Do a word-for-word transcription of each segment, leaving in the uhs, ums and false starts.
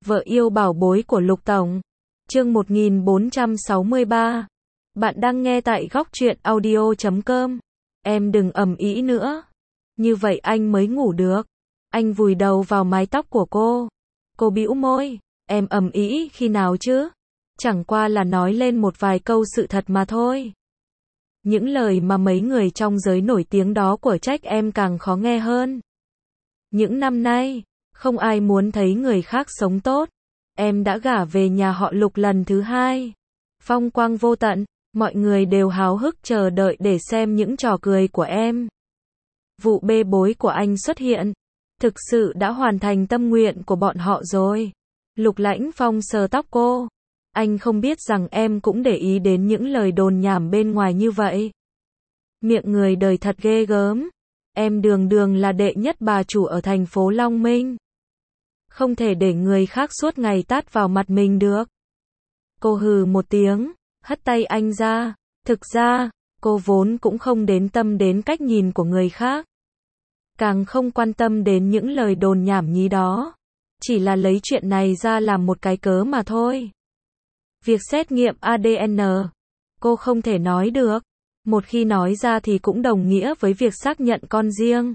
Vợ yêu bảo bối của Lục Tổng. Chương một nghìn bốn trăm sáu mươi ba. Bạn đang nghe tại góc truyện audio chấm com. Em đừng ầm ĩ nữa. Như vậy anh mới ngủ được. Anh vùi đầu vào mái tóc của cô. Cô bĩu môi. Em ầm ĩ khi nào chứ? Chẳng qua là nói lên một vài câu sự thật mà thôi. Những lời mà mấy người trong giới nổi tiếng đó của trách em càng khó nghe hơn. Những năm nay, không ai muốn thấy người khác sống tốt. Em đã gả về nhà họ Lục lần thứ hai. Phong quang vô tận, mọi người đều háo hức chờ đợi để xem những trò cười của em. Vụ bê bối của anh xuất hiện, thực sự đã hoàn thành tâm nguyện của bọn họ rồi. Lục Lãnh Phong sờ tóc cô. Anh không biết rằng em cũng để ý đến những lời đồn nhảm bên ngoài như vậy. Miệng người đời thật ghê gớm. Em đường đường là đệ nhất bà chủ ở thành phố Long Minh. Không thể để người khác suốt ngày tát vào mặt mình được. Cô hừ một tiếng, hất tay anh ra. Thực ra, cô vốn cũng không đến tâm đến cách nhìn của người khác. Càng không quan tâm đến những lời đồn nhảm nhí đó. Chỉ là lấy chuyện này ra làm một cái cớ mà thôi. Việc xét nghiệm a đê en, cô không thể nói được. Một khi nói ra thì cũng đồng nghĩa với việc xác nhận con riêng.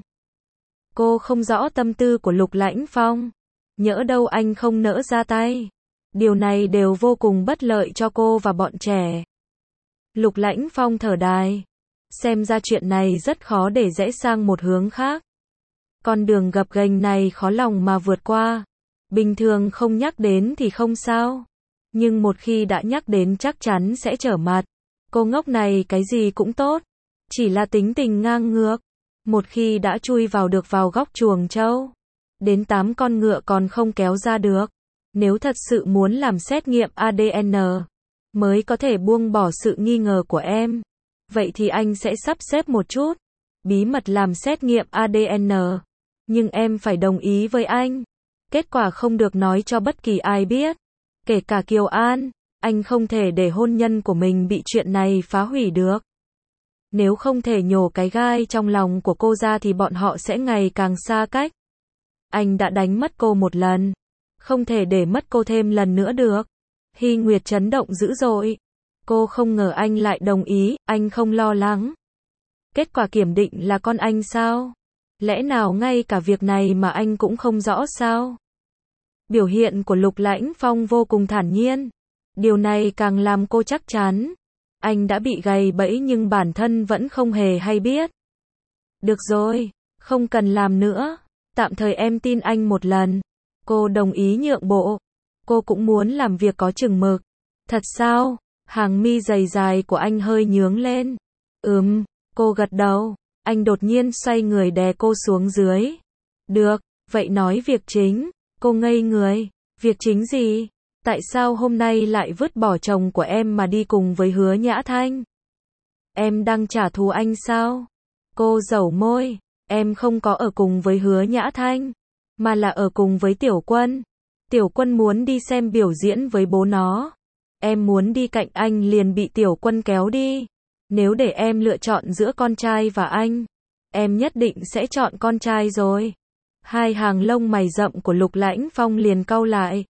Cô không rõ tâm tư của Lục Lãnh Phong. Nhỡ đâu anh không nỡ ra tay. Điều này đều vô cùng bất lợi cho cô và bọn trẻ. Lục Lãnh Phong thở dài. Xem ra chuyện này rất khó để rẽ sang một hướng khác. Con đường gập ghềnh này khó lòng mà vượt qua. Bình thường không nhắc đến thì không sao. Nhưng một khi đã nhắc đến chắc chắn sẽ trở mặt. Cô ngốc này cái gì cũng tốt. Chỉ là tính tình ngang ngược. Một khi đã chui vào được vào góc chuồng trâu. Đến tám con ngựa còn không kéo ra được. Nếu thật sự muốn làm xét nghiệm a đê en, mới có thể buông bỏ sự nghi ngờ của em. Vậy thì anh sẽ sắp xếp một chút. Bí mật làm xét nghiệm a đê en. Nhưng em phải đồng ý với anh. Kết quả không được nói cho bất kỳ ai biết. Kể cả Kiều An. Anh không thể để hôn nhân của mình bị chuyện này phá hủy được. Nếu không thể nhổ cái gai trong lòng của cô ra thì bọn họ sẽ ngày càng xa cách. Anh đã đánh mất cô một lần. Không thể để mất cô thêm lần nữa được. Hy Nguyệt chấn động dữ dội. Cô không ngờ anh lại đồng ý, anh không lo lắng. Kết quả kiểm định là con anh sao? Lẽ nào ngay cả việc này mà anh cũng không rõ sao? Biểu hiện của Lục Lãnh Phong vô cùng thản nhiên. Điều này càng làm cô chắc chắn. Anh đã bị gài bẫy nhưng bản thân vẫn không hề hay biết. Được rồi, không cần làm nữa. Tạm thời em tin anh một lần. Cô đồng ý nhượng bộ. Cô cũng muốn làm việc có chừng mực. Thật sao? Hàng mi dày dài của anh hơi nhướng lên. Ừm, cô gật đầu. Anh đột nhiên xoay người đè cô xuống dưới. Được, vậy nói việc chính. Cô ngây người. Việc chính gì? Tại sao hôm nay lại vứt bỏ chồng của em mà đi cùng với Hứa Nhã Thanh? Em đang trả thù anh sao? Cô dẩu môi. Em không có ở cùng với Hứa Nhã Thanh, mà là ở cùng với Tiểu Quân. Tiểu Quân muốn đi xem biểu diễn với bố nó. Em muốn đi cạnh anh liền bị Tiểu Quân kéo đi. Nếu để em lựa chọn giữa con trai và anh, em nhất định sẽ chọn con trai rồi. Hai hàng lông mày rậm của Lục Lãnh Phong liền cau lại.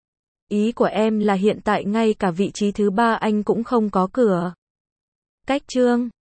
Ý của em là hiện tại ngay cả vị trí thứ ba anh cũng không có cửa. Cách chương